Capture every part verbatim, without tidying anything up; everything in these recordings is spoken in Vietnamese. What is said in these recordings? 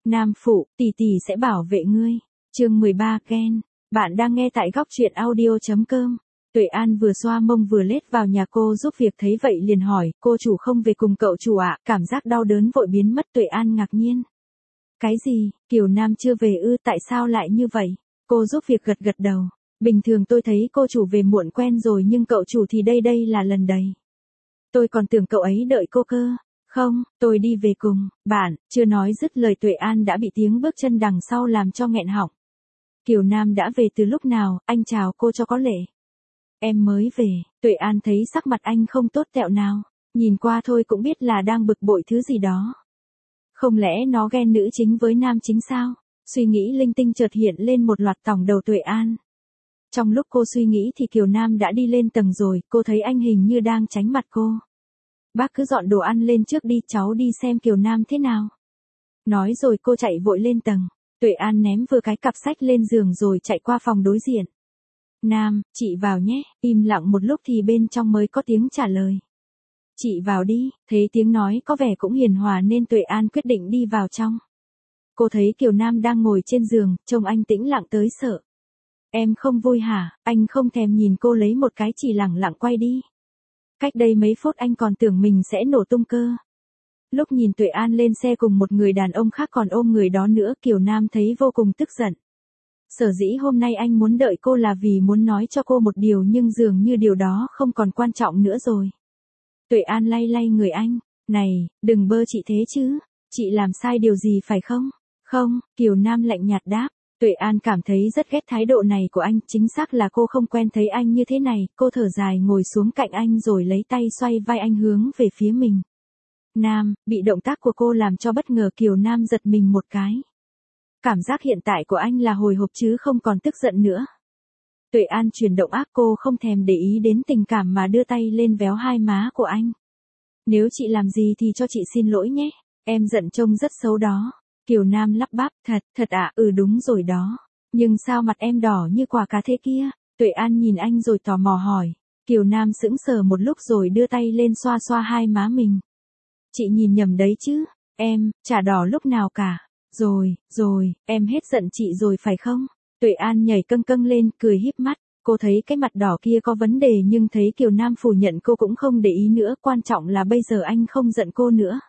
Nam phụ, tỷ tỷ sẽ bảo vệ ngươi. Chương mười ba Ken. Bạn đang nghe tại góc truyện audio chấm com. Tuệ An vừa xoa mông vừa lết vào nhà cô giúp việc thấy vậy liền hỏi, cô chủ không về cùng cậu chủ ạ, à? Cảm giác đau đớn vội biến mất. Tuệ An ngạc nhiên. Cái gì, Kiều Nam chưa về ư, tại sao lại như vậy? Cô giúp việc gật gật đầu. Bình thường tôi thấy cô chủ về muộn quen rồi nhưng cậu chủ thì đây đây là lần đầy. Tôi còn tưởng cậu ấy đợi cô cơ. Không, tôi đi về cùng, bạn, chưa nói dứt lời Tuệ An đã bị tiếng bước chân đằng sau làm cho nghẹn họng. Kiều Nam đã về từ lúc nào, anh chào cô cho có lễ. Em mới về, Tuệ An thấy sắc mặt anh không tốt tẹo nào, nhìn qua thôi cũng biết là đang bực bội thứ gì đó. Không lẽ nó ghen nữ chính với nam chính sao? Suy nghĩ linh tinh chợt hiện lên một loạt tòng đầu Tuệ An. Trong lúc cô suy nghĩ thì Kiều Nam đã đi lên tầng rồi, cô thấy anh hình như đang tránh mặt cô. Bác cứ dọn đồ ăn lên trước đi, cháu đi xem Kiều Nam thế nào. Nói rồi cô chạy vội lên tầng. Tuệ An ném vừa cái cặp sách lên giường rồi chạy qua phòng đối diện. Nam, chị vào nhé, im lặng một lúc thì bên trong mới có tiếng trả lời. Chị vào đi, thấy tiếng nói có vẻ cũng hiền hòa nên Tuệ An quyết định đi vào trong. Cô thấy Kiều Nam đang ngồi trên giường, trông anh tĩnh lặng tới sợ. Em không vui hả? Anh không thèm nhìn cô lấy một cái chỉ lẳng lặng quay đi. Cách đây mấy phút anh còn tưởng mình sẽ nổ tung cơ. Lúc nhìn Tuệ An lên xe cùng một người đàn ông khác còn ôm người đó nữa, Kiều Nam thấy vô cùng tức giận. Sở dĩ hôm nay anh muốn đợi cô là vì muốn nói cho cô một điều nhưng dường như điều đó không còn quan trọng nữa rồi. Tuệ An lay lay người anh. Này, đừng bơ chị thế chứ. Chị làm sai điều gì phải không? Không, Kiều Nam lạnh nhạt đáp. Tuệ An cảm thấy rất ghét thái độ này của anh, chính xác là cô không quen thấy anh như thế này, cô thở dài ngồi xuống cạnh anh rồi lấy tay xoay vai anh hướng về phía mình. Nam, bị động tác của cô làm cho bất ngờ Kiều Nam giật mình một cái. Cảm giác hiện tại của anh là hồi hộp chứ không còn tức giận nữa. Tuệ An chuyển động ác, cô không thèm để ý đến tình cảm mà đưa tay lên véo hai má của anh. Nếu chị làm gì thì cho chị xin lỗi nhé, em giận trông rất xấu đó. Kiều Nam lắp bắp, thật, thật ạ, à, ừ đúng rồi đó. Nhưng sao mặt em đỏ như quả cà thế kia? Tuệ An nhìn anh rồi tò mò hỏi. Kiều Nam sững sờ một lúc rồi đưa tay lên xoa xoa hai má mình. Chị nhìn nhầm đấy chứ, em, chả đỏ lúc nào cả. Rồi, rồi, em hết giận chị rồi phải không? Tuệ An nhảy câng câng lên, cười híp mắt. Cô thấy cái mặt đỏ kia có vấn đề nhưng thấy Kiều Nam phủ nhận cô cũng không để ý nữa. Quan trọng là bây giờ anh không giận cô nữa.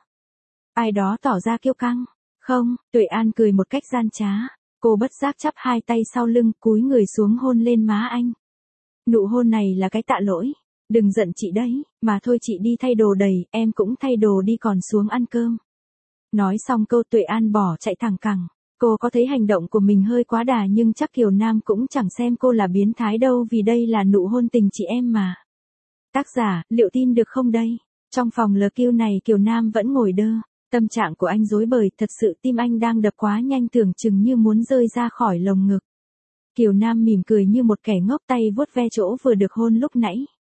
Ai đó tỏ ra kiêu căng. Không, Tuệ An cười một cách gian trá. Cô bất giác chắp hai tay sau lưng, cúi người xuống hôn lên má anh. Nụ hôn này là cái tạ lỗi. Đừng giận chị đấy, mà thôi chị đi thay đồ đầy, em cũng thay đồ đi còn xuống ăn cơm. Nói xong câu Tuệ An bỏ chạy thẳng cẳng. Cô có thấy hành động của mình hơi quá đà nhưng chắc Kiều Nam cũng chẳng xem cô là biến thái đâu vì đây là nụ hôn tình chị em mà. Tác giả, liệu tin được không đây? Trong phòng lờ kiu này Kiều Nam vẫn ngồi đơ. Tâm trạng của anh rối bời, thật sự tim anh đang đập quá nhanh tưởng chừng như muốn rơi ra khỏi lồng ngực. Kiều Nam mỉm cười như một kẻ ngốc, tay vuốt ve chỗ vừa được hôn lúc nãy.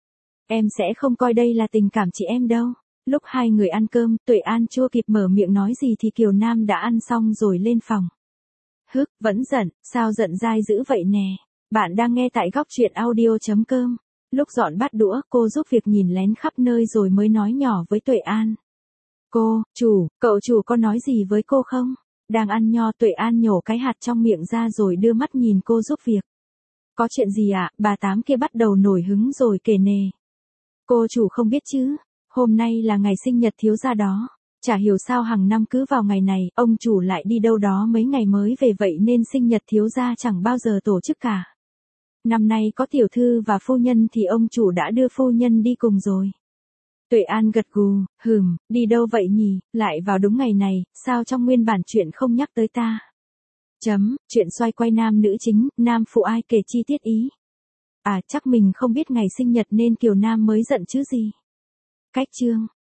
Em sẽ không coi đây là tình cảm chị em đâu. Lúc hai người ăn cơm, Tuệ An chưa kịp mở miệng nói gì thì Kiều Nam đã ăn xong rồi lên phòng. Hức, vẫn giận, sao giận dai dữ vậy nè. Bạn đang nghe tại góc truyện audio chấm com. Lúc dọn bát đũa, cô giúp việc nhìn lén khắp nơi rồi mới nói nhỏ với Tuệ An. Cô, chủ, cậu chủ có nói gì với cô không? Đang ăn nho, Tuệ An nhổ cái hạt trong miệng ra rồi đưa mắt nhìn cô giúp việc. Có chuyện gì ạ? À? Bà Tám kia bắt đầu nổi hứng rồi kể nề. Cô chủ không biết chứ, hôm nay là ngày sinh nhật thiếu gia đó. Chả hiểu sao hàng năm cứ vào ngày này, ông chủ lại đi đâu đó mấy ngày mới về vậy nên sinh nhật thiếu gia chẳng bao giờ tổ chức cả. Năm nay có tiểu thư và phu nhân thì ông chủ đã đưa phu nhân đi cùng rồi. Tuệ An gật gù, hừm, đi đâu vậy nhỉ, lại vào đúng ngày này, sao trong nguyên bản chuyện không nhắc tới ta. Chấm, chuyện xoay quay nam nữ chính, nam phụ ai kể chi tiết ý. À chắc mình không biết ngày sinh nhật nên Kiều Nam mới giận chứ gì. Cách chương.